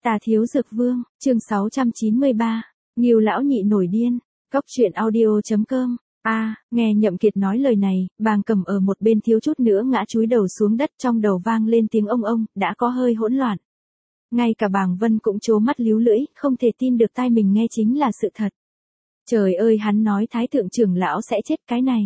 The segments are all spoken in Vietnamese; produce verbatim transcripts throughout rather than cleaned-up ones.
Tà Thiếu Dược Vương, chương sáu trăm chín mươi ba, Ngưu lão nhị nổi điên, cóc truyện audio chấm com. A, à, nghe Nhậm Kiệt nói lời này, Bàng Cầm ở một bên thiếu chút nữa ngã chúi đầu xuống đất, trong đầu vang lên tiếng ông ông, đã có hơi hỗn loạn. Ngay cả Bàng Vân cũng trố mắt líu lưỡi, không thể tin được tai mình nghe chính là sự thật. Trời ơi, hắn nói Thái thượng trưởng lão sẽ chết, cái này.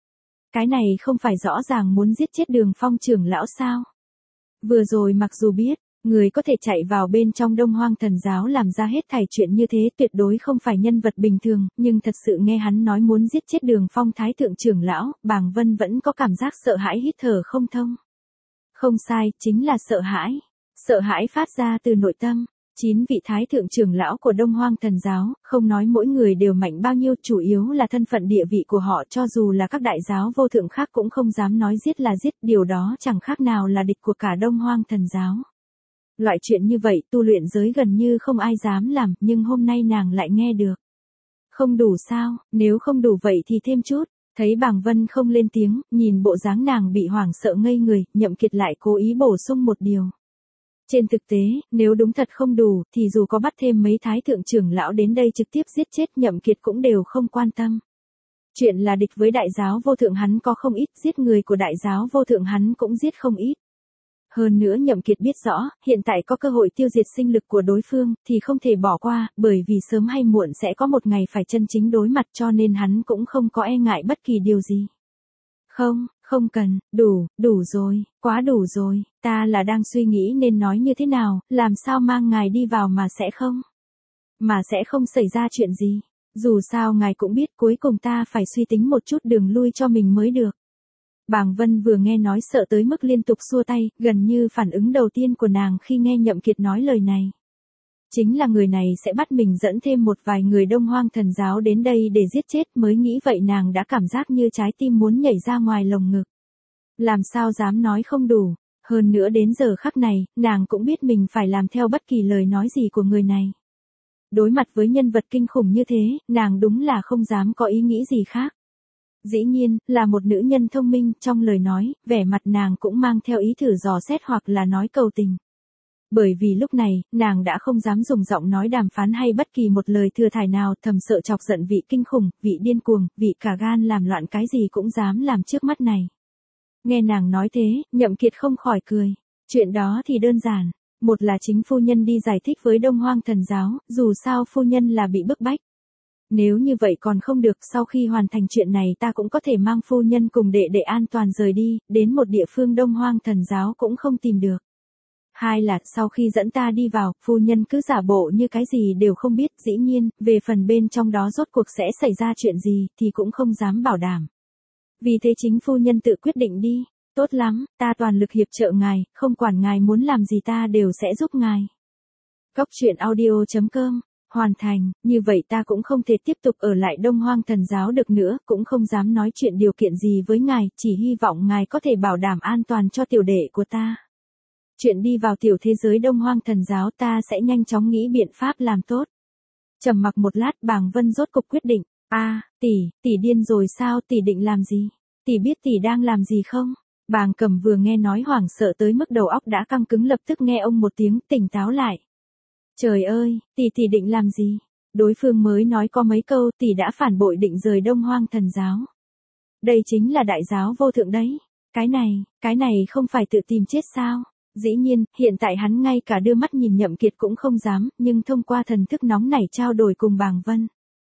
Cái này không phải rõ ràng muốn giết chết Đường Phong trưởng lão sao? Vừa rồi mặc dù biết, người có thể chạy vào bên trong Đông Hoang Thần Giáo làm ra hết thảy chuyện như thế tuyệt đối không phải nhân vật bình thường, nhưng thật sự nghe hắn nói muốn giết chết Đường Phong Thái thượng trưởng lão, Bàng Vân vẫn có cảm giác sợ hãi hít thở không thông. Không sai, chính là sợ hãi. Sợ hãi phát ra từ nội tâm. Chín vị Thái thượng trưởng lão của Đông Hoang Thần Giáo, không nói mỗi người đều mạnh bao nhiêu, chủ yếu là thân phận địa vị của họ, cho dù là các đại giáo vô thượng khác cũng không dám nói giết là giết, điều đó chẳng khác nào là địch của cả Đông Hoang Thần Giáo. Loại chuyện như vậy tu luyện giới gần như không ai dám làm, nhưng hôm nay nàng lại nghe được. Không đủ sao, nếu không đủ vậy thì thêm chút. Thấy Bàng Vân không lên tiếng, nhìn bộ dáng nàng bị hoảng sợ ngây người, Nhậm Kiệt lại cố ý bổ sung một điều. Trên thực tế, nếu đúng thật không đủ, thì dù có bắt thêm mấy thái thượng trưởng lão đến đây trực tiếp giết chết Nhậm Kiệt cũng đều không quan tâm. Chuyện là địch với đại giáo vô thượng hắn có không ít, giết người của đại giáo vô thượng hắn cũng giết không ít. Hơn nữa Nhậm Kiệt biết rõ, hiện tại có cơ hội tiêu diệt sinh lực của đối phương, thì không thể bỏ qua, bởi vì sớm hay muộn sẽ có một ngày phải chân chính đối mặt, cho nên hắn cũng không có e ngại bất kỳ điều gì. Không, không cần, đủ, đủ rồi, quá đủ rồi, ta là đang suy nghĩ nên nói như thế nào, làm sao mang ngài đi vào mà sẽ không. Mà sẽ không xảy ra chuyện gì, dù sao ngài cũng biết cuối cùng ta phải suy tính một chút đường lui cho mình mới được. Bàng Vân vừa nghe nói sợ tới mức liên tục xua tay, gần như phản ứng đầu tiên của nàng khi nghe Nhậm Kiệt nói lời này. Chính là người này sẽ bắt mình dẫn thêm một vài người Đông Hoang Thần Giáo đến đây để giết chết, mới nghĩ vậy nàng đã cảm giác như trái tim muốn nhảy ra ngoài lồng ngực. Làm sao dám nói không đủ, hơn nữa đến giờ khắc này, nàng cũng biết mình phải làm theo bất kỳ lời nói gì của người này. Đối mặt với nhân vật kinh khủng như thế, nàng đúng là không dám có ý nghĩ gì khác. Dĩ nhiên, là một nữ nhân thông minh, trong lời nói, vẻ mặt nàng cũng mang theo ý thử dò xét hoặc là nói cầu tình. Bởi vì lúc này, nàng đã không dám dùng giọng nói đàm phán hay bất kỳ một lời thừa thải nào, thầm sợ chọc giận vị kinh khủng, vị điên cuồng, vị cả gan làm loạn cái gì cũng dám làm trước mắt này. Nghe nàng nói thế, Nhậm Kiệt không khỏi cười. Chuyện đó thì đơn giản. Một là chính phu nhân đi giải thích với Đông Hoang Thần Giáo, dù sao phu nhân là bị bức bách. Nếu như vậy còn không được, sau khi hoàn thành chuyện này ta cũng có thể mang phu nhân cùng đệ đệ an toàn rời đi, đến một địa phương Đông Hoang Thần Giáo cũng không tìm được. Hai là, sau khi dẫn ta đi vào, phu nhân cứ giả bộ như cái gì đều không biết, dĩ nhiên, về phần bên trong đó rốt cuộc sẽ xảy ra chuyện gì, thì cũng không dám bảo đảm. Vì thế chính phu nhân tự quyết định đi, tốt lắm, ta toàn lực hiệp trợ ngài, không quản ngài muốn làm gì ta đều sẽ giúp ngài. Cóc truyện audio chấm com. Hoàn thành, như vậy ta cũng không thể tiếp tục ở lại Đông Hoang Thần Giáo được nữa, cũng không dám nói chuyện điều kiện gì với ngài, chỉ hy vọng ngài có thể bảo đảm an toàn cho tiểu đệ của ta. Chuyện đi vào tiểu thế giới Đông Hoang Thần Giáo ta sẽ nhanh chóng nghĩ biện pháp làm tốt. Trầm mặc một lát, Bàng Vân rốt cục quyết định. A, à, tỷ, tỷ điên rồi sao, tỷ định làm gì? Tỷ biết tỷ đang làm gì không? Bàng Cầm vừa nghe nói hoảng sợ tới mức đầu óc đã căng cứng, lập tức nghe ông một tiếng, tỉnh táo lại. Trời ơi, tỷ tỷ định làm gì? Đối phương mới nói có mấy câu, tỷ đã phản bội định rời Đông Hoang Thần Giáo. Đây chính là đại giáo vô thượng đấy. Cái này, cái này không phải tự tìm chết sao? Dĩ nhiên, hiện tại hắn ngay cả đưa mắt nhìn Nhậm Kiệt cũng không dám, nhưng thông qua thần thức nóng nảy trao đổi cùng Bàng Vân.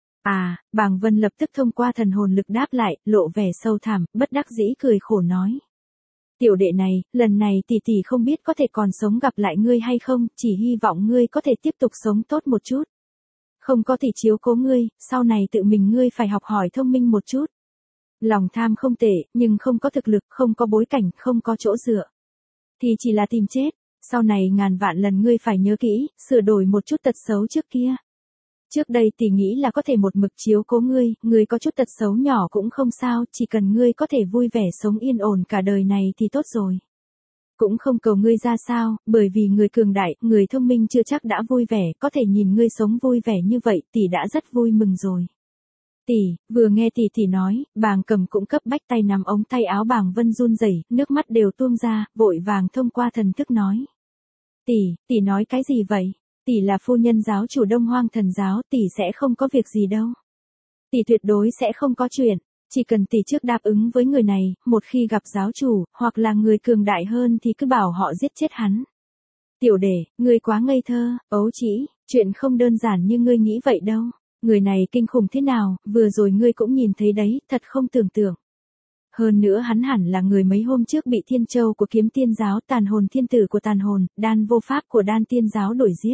À, Bàng Vân lập tức thông qua thần hồn lực đáp lại, lộ vẻ sâu thẳm, bất đắc dĩ cười khổ nói. Tiểu đệ này, lần này tỷ tỷ không biết có thể còn sống gặp lại ngươi hay không, chỉ hy vọng ngươi có thể tiếp tục sống tốt một chút. Không có tỷ chiếu cố ngươi, sau này tự mình ngươi phải học hỏi thông minh một chút. Lòng tham không tệ, nhưng không có thực lực, không có bối cảnh, không có chỗ dựa. Thì chỉ là tìm chết, sau này ngàn vạn lần ngươi phải nhớ kỹ, sửa đổi một chút tật xấu trước kia. Trước đây tỷ nghĩ là có thể một mực chiếu cố ngươi, ngươi có chút tật xấu nhỏ cũng không sao, chỉ cần ngươi có thể vui vẻ sống yên ổn cả đời này thì tốt rồi. Cũng không cầu ngươi ra sao, bởi vì người cường đại, người thông minh chưa chắc đã vui vẻ, có thể nhìn ngươi sống vui vẻ như vậy, tỷ đã rất vui mừng rồi. Tỷ, vừa nghe tỷ tỷ nói, Bàng Cầm cũng cấp bách tay nắm ống tay áo Bàng Vân run rẩy, nước mắt đều tuôn ra, vội vàng thông qua thần thức nói. Tỷ, tỷ nói cái gì vậy? Tỷ là phu nhân giáo chủ Đông Hoang Thần giáo, tỷ sẽ không có việc gì đâu. Tỷ tuyệt đối sẽ không có chuyện, chỉ cần tỷ trước đáp ứng với người này, một khi gặp giáo chủ, hoặc là người cường đại hơn thì cứ bảo họ giết chết hắn. Tiểu đệ, ngươi quá ngây thơ, ấu trĩ, chuyện không đơn giản như ngươi nghĩ vậy đâu. Người này kinh khủng thế nào, vừa rồi ngươi cũng nhìn thấy đấy, thật không tưởng tượng. Hơn nữa hắn hẳn là người mấy hôm trước bị thiên châu của kiếm tiên giáo, tàn hồn thiên tử của tàn hồn, đan vô pháp của đan tiên giáo đuổi giết.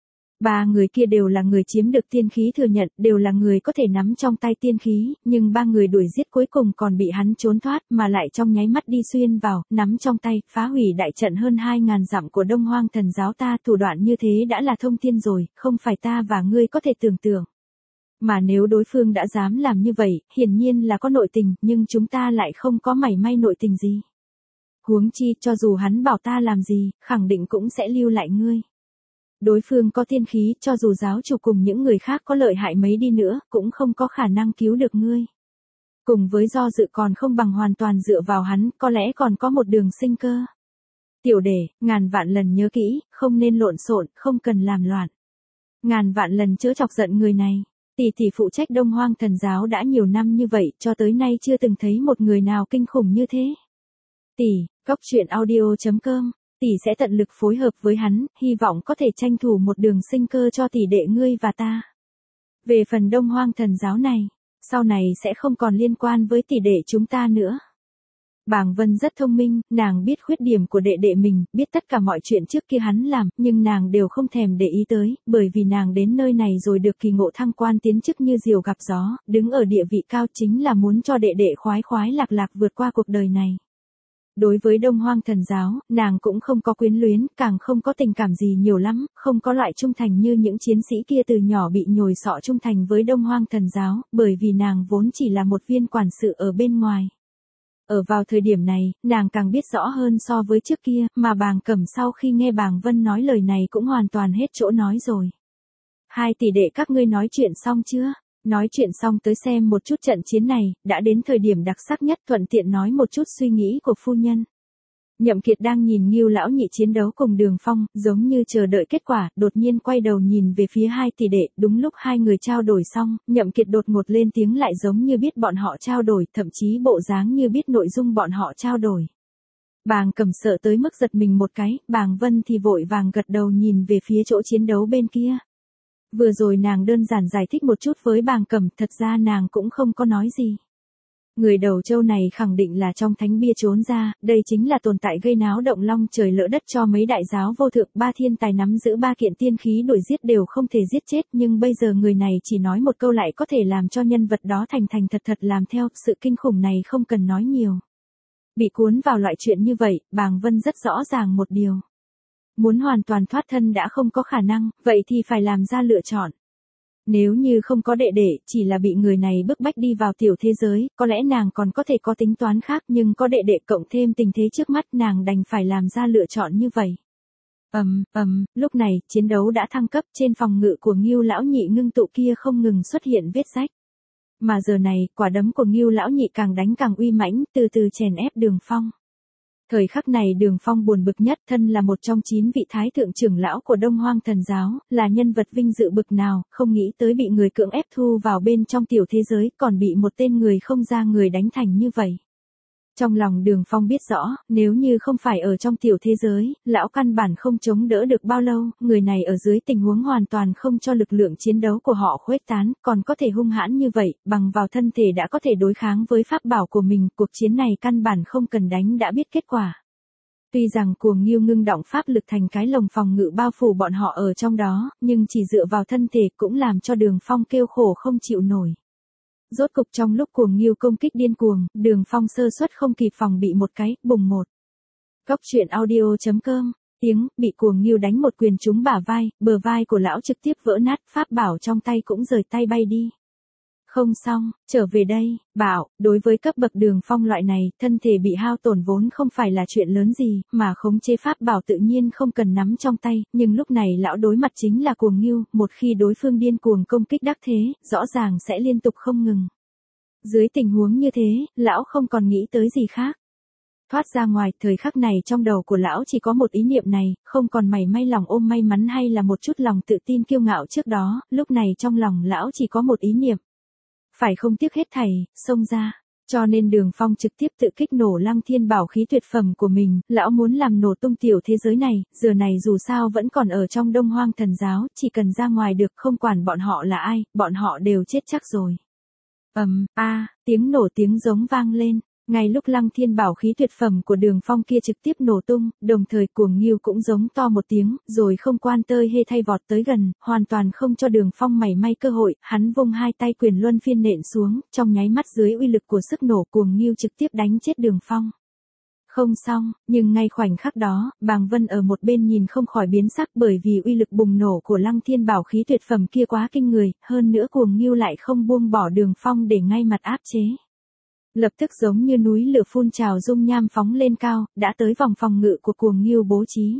Ba người kia đều là người chiếm được tiên khí thừa nhận, đều là người có thể nắm trong tay tiên khí, nhưng ba người đuổi giết cuối cùng còn bị hắn trốn thoát mà lại trong nháy mắt đi xuyên vào, nắm trong tay, phá hủy đại trận hơn hai ngàn dặm của Đông Hoang Thần giáo ta, thủ đoạn như thế đã là thông thiên rồi, không phải ta và ngươi có thể tưởng tượng. Mà nếu đối phương đã dám làm như vậy, hiển nhiên là có nội tình, nhưng chúng ta lại không có mảy may nội tình gì. Huống chi, cho dù hắn bảo ta làm gì, khẳng định cũng sẽ lưu lại ngươi. Đối phương có tiên khí, cho dù giáo chủ cùng những người khác có lợi hại mấy đi nữa, cũng không có khả năng cứu được ngươi. Cùng với do dự còn không bằng hoàn toàn dựa vào hắn, có lẽ còn có một đường sinh cơ. Tiểu đệ, ngàn vạn lần nhớ kỹ, không nên lộn xộn, không cần làm loạn. Ngàn vạn lần chớ chọc giận người này. Tỷ tỷ phụ trách Đông Hoang Thần giáo đã nhiều năm như vậy, cho tới nay chưa từng thấy một người nào kinh khủng như thế. Tỷ, cốc truyện audio chấm com, tỷ sẽ tận lực phối hợp với hắn, hy vọng có thể tranh thủ một đường sinh cơ cho tỷ đệ ngươi và ta. Về phần Đông Hoang Thần giáo này, sau này sẽ không còn liên quan với tỷ đệ chúng ta nữa. Bàng Vân rất thông minh, nàng biết khuyết điểm của đệ đệ mình, biết tất cả mọi chuyện trước kia hắn làm, nhưng nàng đều không thèm để ý tới, bởi vì nàng đến nơi này rồi được kỳ ngộ thăng quan tiến chức như diều gặp gió, đứng ở địa vị cao chính là muốn cho đệ đệ khoái khoái lạc lạc vượt qua cuộc đời này. Đối với Đông Hoang Thần giáo, nàng cũng không có quyến luyến, càng không có tình cảm gì nhiều lắm, không có loại trung thành như những chiến sĩ kia từ nhỏ bị nhồi sọ trung thành với Đông Hoang Thần giáo, bởi vì nàng vốn chỉ là một viên quản sự ở bên ngoài. Ở vào thời điểm này, nàng càng biết rõ hơn so với trước kia, mà Bàng Cẩm sau khi nghe Bàng Vân nói lời này cũng hoàn toàn hết chỗ nói rồi. Hai tỷ đệ các ngươi nói chuyện xong chưa? Nói chuyện xong tới xem một chút trận chiến này, đã đến thời điểm đặc sắc nhất, thuận tiện nói một chút suy nghĩ của phu nhân. Nhậm Kiệt đang nhìn Ngưu lão nhị chiến đấu cùng Đường Phong, giống như chờ đợi kết quả, đột nhiên quay đầu nhìn về phía hai tỷ đệ, đúng lúc hai người trao đổi xong, Nhậm Kiệt đột ngột lên tiếng lại giống như biết bọn họ trao đổi, thậm chí bộ dáng như biết nội dung bọn họ trao đổi. Bàng Cẩm sợ tới mức giật mình một cái, Bàng Vân thì vội vàng gật đầu nhìn về phía chỗ chiến đấu bên kia. Vừa rồi nàng đơn giản giải thích một chút với Bàng Cẩm, thật ra nàng cũng không có nói gì. Người đầu châu này khẳng định là trong thánh bia trốn ra, đây chính là tồn tại gây náo động long trời lỡ đất cho mấy đại giáo vô thượng, ba thiên tài nắm giữ ba kiện tiên khí đuổi giết đều không thể giết chết, nhưng bây giờ người này chỉ nói một câu lại có thể làm cho nhân vật đó thành thành thật thật làm theo, sự kinh khủng này không cần nói nhiều. Bị cuốn vào loại chuyện như vậy, Bàng Vân rất rõ ràng một điều. Muốn hoàn toàn thoát thân đã không có khả năng, vậy thì phải làm ra lựa chọn. Nếu như không có đệ đệ, chỉ là bị người này bức bách đi vào tiểu thế giới, có lẽ nàng còn có thể có tính toán khác, nhưng có đệ đệ cộng thêm tình thế trước mắt, nàng đành phải làm ra lựa chọn như vậy. Ầm, um, ầm, um, lúc này, chiến đấu đã thăng cấp, trên phòng ngự của Ngưu lão nhị ngưng tụ kia không ngừng xuất hiện vết rách. Mà giờ này, quả đấm của Ngưu lão nhị càng đánh càng uy mãnh, từ từ chèn ép Đường Phong. Thời khắc này Đường Phong buồn bực nhất, thân là một trong chín vị thái thượng trưởng lão của Đông Hoang Thần giáo, là nhân vật vinh dự bực nào, không nghĩ tới bị người cưỡng ép thu vào bên trong tiểu thế giới, còn bị một tên người không ra người đánh thành như vậy. Trong lòng Đường Phong biết rõ, nếu như không phải ở trong tiểu thế giới, lão căn bản không chống đỡ được bao lâu, người này ở dưới tình huống hoàn toàn không cho lực lượng chiến đấu của họ khuếch tán, còn có thể hung hãn như vậy, bằng vào thân thể đã có thể đối kháng với pháp bảo của mình, cuộc chiến này căn bản không cần đánh đã biết kết quả. Tuy rằng Cuồng Ngưu ngưng động pháp lực thành cái lồng phòng ngự bao phủ bọn họ ở trong đó, nhưng chỉ dựa vào thân thể cũng làm cho Đường Phong kêu khổ không chịu nổi. Rốt cục trong lúc Cuồng Ngưu công kích điên cuồng, Đường Phong sơ suất không kịp phòng bị một cái, bùng một. Cốc truyện audio chấm com, tiếng, bị Cuồng Ngưu đánh một quyền trúng bả vai, bờ vai của lão trực tiếp vỡ nát, pháp bảo trong tay cũng rời tay bay đi. Không xong, trở về đây, bảo, đối với cấp bậc Đường Phong loại này, thân thể bị hao tổn vốn không phải là chuyện lớn gì, mà khống chế pháp bảo tự nhiên không cần nắm trong tay, nhưng lúc này lão đối mặt chính là Cuồng Ngưu, một khi đối phương điên cuồng công kích đắc thế, rõ ràng sẽ liên tục không ngừng. Dưới tình huống như thế, lão không còn nghĩ tới gì khác. Thoát ra ngoài, thời khắc này trong đầu của lão chỉ có một ý niệm này, không còn mảy may lòng ôm may mắn hay là một chút lòng tự tin kiêu ngạo trước đó, lúc này trong lòng lão chỉ có một ý niệm. Phải không tiếc hết thảy, xông ra. Cho nên Đường Phong trực tiếp tự kích nổ Lăng Thiên bảo khí tuyệt phẩm của mình, lão muốn làm nổ tung tiểu thế giới này, giờ này dù sao vẫn còn ở trong Đông Hoang Thần giáo, chỉ cần ra ngoài được không quản bọn họ là ai, bọn họ đều chết chắc rồi. Ầm, a, tiếng nổ tiếng giống vang lên. Ngay lúc Lăng Thiên bảo khí tuyệt phẩm của Đường Phong kia trực tiếp nổ tung, đồng thời Cuồng Ngưu cũng giống to một tiếng, rồi không quan tơi hê thay vọt tới gần, hoàn toàn không cho Đường Phong mảy may cơ hội, hắn vung hai tay quyền luân phiên nện xuống, trong nháy mắt dưới uy lực của sức nổ Cuồng Ngưu trực tiếp đánh chết Đường Phong. Không xong, nhưng ngay khoảnh khắc đó, Bàng Vân ở một bên nhìn không khỏi biến sắc bởi vì uy lực bùng nổ của Lăng Thiên bảo khí tuyệt phẩm kia quá kinh người, hơn nữa Cuồng Ngưu lại không buông bỏ Đường Phong để ngay mặt áp chế. Lập tức giống như núi lửa phun trào dung nham phóng lên cao, đã tới vòng phòng ngự của Cuồng Ngưu bố trí.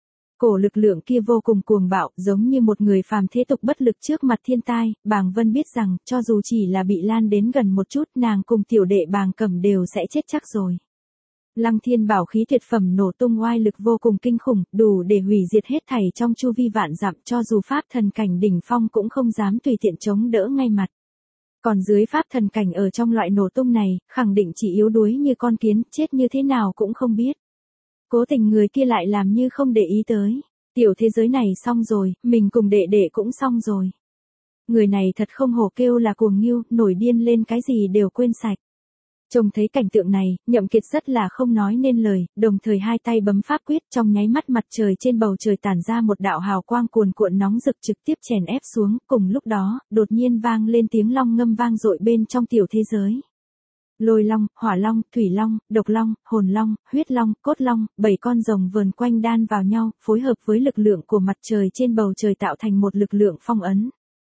Cổ lực lượng kia vô cùng cuồng bạo, giống như một người phàm thế tục bất lực trước mặt thiên tai, Bàng Vân biết rằng, cho dù chỉ là bị lan đến gần một chút, nàng cùng tiểu đệ Bàng Cẩm đều sẽ chết chắc rồi. Lăng Thiên bảo khí tuyệt phẩm nổ tung oai lực vô cùng kinh khủng, đủ để hủy diệt hết thảy trong chu vi vạn dặm, cho dù pháp thần cảnh đỉnh phong cũng không dám tùy tiện chống đỡ ngay mặt. Còn dưới pháp thần cảnh ở trong loại nổ tung này, khẳng định chỉ yếu đuối như con kiến, chết như thế nào cũng không biết. Cố tình người kia lại làm như không để ý tới. Tiểu thế giới này xong rồi, mình cùng đệ đệ cũng xong rồi. Người này thật không hổ kêu là Cuồng Ngưu, nổi điên lên cái gì đều quên sạch. Trông thấy cảnh tượng này, Nhậm Kiệt rất là không nói nên lời, đồng thời hai tay bấm pháp quyết, trong nháy mắt mặt trời trên bầu trời tản ra một đạo hào quang cuồn cuộn nóng rực trực tiếp chèn ép xuống, cùng lúc đó, đột nhiên vang lên tiếng long ngâm vang dội bên trong tiểu thế giới. Lôi long, hỏa long, thủy long, độc long, hồn long, huyết long, cốt long, bảy con rồng vờn quanh đan vào nhau, phối hợp với lực lượng của mặt trời trên bầu trời tạo thành một lực lượng phong ấn.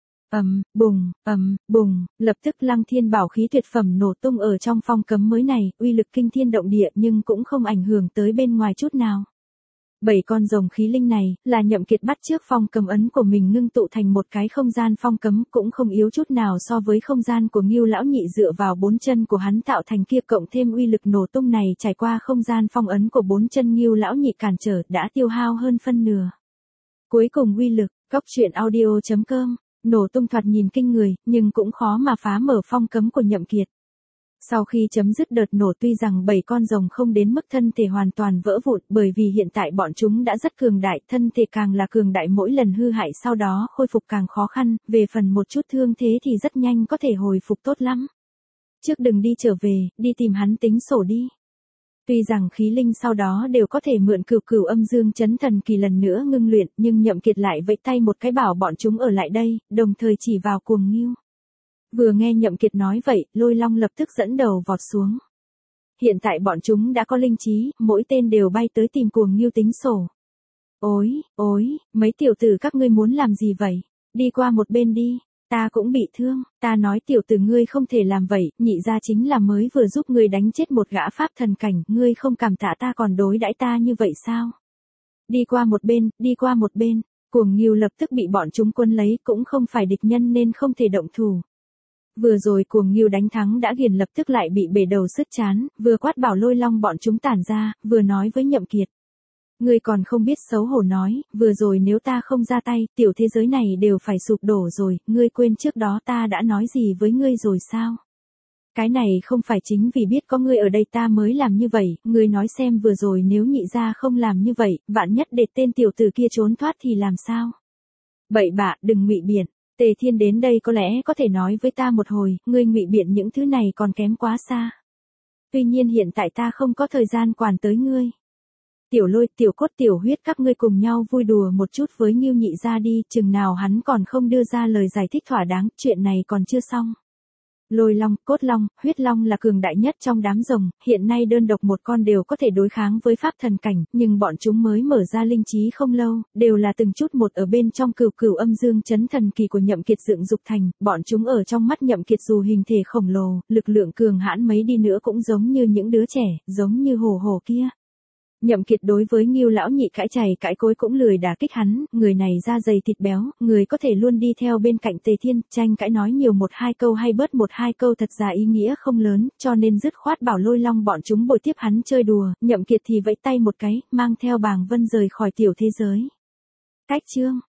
Ầm, bùng, ầm, bùng, lập tức Lăng Thiên bảo khí tuyệt phẩm nổ tung ở trong phong cấm mới này, uy lực kinh thiên động địa nhưng cũng không ảnh hưởng tới bên ngoài chút nào. Bảy con rồng khí linh này, là Nhậm Kiệt bắt trước phong cấm ấn của mình ngưng tụ thành một cái không gian phong cấm, cũng không yếu chút nào so với không gian của Ngưu lão nhị dựa vào bốn chân của hắn tạo thành kia, cộng thêm uy lực nổ tung này trải qua không gian phong ấn của bốn chân Ngưu lão nhị cản trở, đã tiêu hao hơn phân nửa. Cuối cùng uy lực, Góc Truyện Audio chấm com. Nổ tung thoạt nhìn kinh người, nhưng cũng khó mà phá mở phong cấm của Nhậm Kiệt. Sau khi chấm dứt đợt nổ, tuy rằng bảy con rồng không đến mức thân thể hoàn toàn vỡ vụn, bởi vì hiện tại bọn chúng đã rất cường đại, thân thể càng là cường đại mỗi lần hư hại sau đó khôi phục càng khó khăn, về phần một chút thương thế thì rất nhanh có thể hồi phục tốt lắm. Trước đừng đi trở về, đi tìm hắn tính sổ đi. Tuy rằng khí linh sau đó đều có thể mượn cửu cửu âm dương chấn thần kỳ lần nữa ngưng luyện, nhưng Nhậm Kiệt lại vẫy tay một cái bảo bọn chúng ở lại đây, đồng thời chỉ vào Cuồng Ngưu. Vừa nghe Nhậm Kiệt nói vậy, Lôi Long lập tức dẫn đầu vọt xuống. Hiện tại bọn chúng đã có linh trí, mỗi tên đều bay tới tìm Cuồng Ngưu tính sổ. Ôi, ôi, mấy tiểu tử các ngươi muốn làm gì vậy? Đi qua một bên đi. Ta cũng bị thương, ta nói tiểu tử ngươi không thể làm vậy, nhị gia chính là mới vừa giúp ngươi đánh chết một gã pháp thần cảnh, ngươi không cảm tạ ta còn đối đãi ta như vậy sao? Đi qua một bên, đi qua một bên, Cuồng Ngưu lập tức bị bọn chúng quân lấy, cũng không phải địch nhân nên không thể động thủ. Vừa rồi Cuồng Ngưu đánh thắng đã ghiền lập tức lại bị bể đầu sứt chán, vừa quát bảo Lôi Long bọn chúng tản ra, vừa nói với Nhậm Kiệt. Ngươi còn không biết xấu hổ nói, vừa rồi nếu ta không ra tay, tiểu thế giới này đều phải sụp đổ rồi, ngươi quên trước đó ta đã nói gì với ngươi rồi sao? Cái này không phải chính vì biết có ngươi ở đây ta mới làm như vậy, ngươi nói xem vừa rồi nếu nhị gia không làm như vậy, vạn nhất để tên tiểu tử kia trốn thoát thì làm sao? Bậy bạ, đừng ngụy biện. Tề Thiên đến đây có lẽ có thể nói với ta một hồi, ngươi ngụy biện những thứ này còn kém quá xa. Tuy nhiên hiện tại ta không có thời gian quản tới ngươi. Tiểu Lôi, Tiểu Cốt, Tiểu Huyết các ngươi cùng nhau vui đùa một chút với Ngưu nhị gia đi, chừng nào hắn còn không đưa ra lời giải thích thỏa đáng, chuyện này còn chưa xong. Lôi Long, Cốt Long, Huyết Long là cường đại nhất trong đám rồng, hiện nay đơn độc một con đều có thể đối kháng với pháp thần cảnh, nhưng bọn chúng mới mở ra linh trí không lâu, đều là từng chút một ở bên trong cửu cửu âm dương chấn thần kỳ của Nhậm Kiệt dựng dục thành, bọn chúng ở trong mắt Nhậm Kiệt dù hình thể khổng lồ, lực lượng cường hãn mấy đi nữa cũng giống như những đứa trẻ, giống như hổ hổ kia. Nhậm Kiệt đối với Ngưu lão nhị cãi chày cãi cối cũng lười đả kích hắn, người này da dày thịt béo, người có thể luôn đi theo bên cạnh Tề Thiên, tranh cãi nói nhiều một hai câu hay bớt một hai câu thật ra ý nghĩa không lớn, cho nên dứt khoát bảo Lôi Long bọn chúng bồi tiếp hắn chơi đùa, Nhậm Kiệt thì vẫy tay một cái, mang theo Bàng Vân rời khỏi tiểu thế giới. Cách chương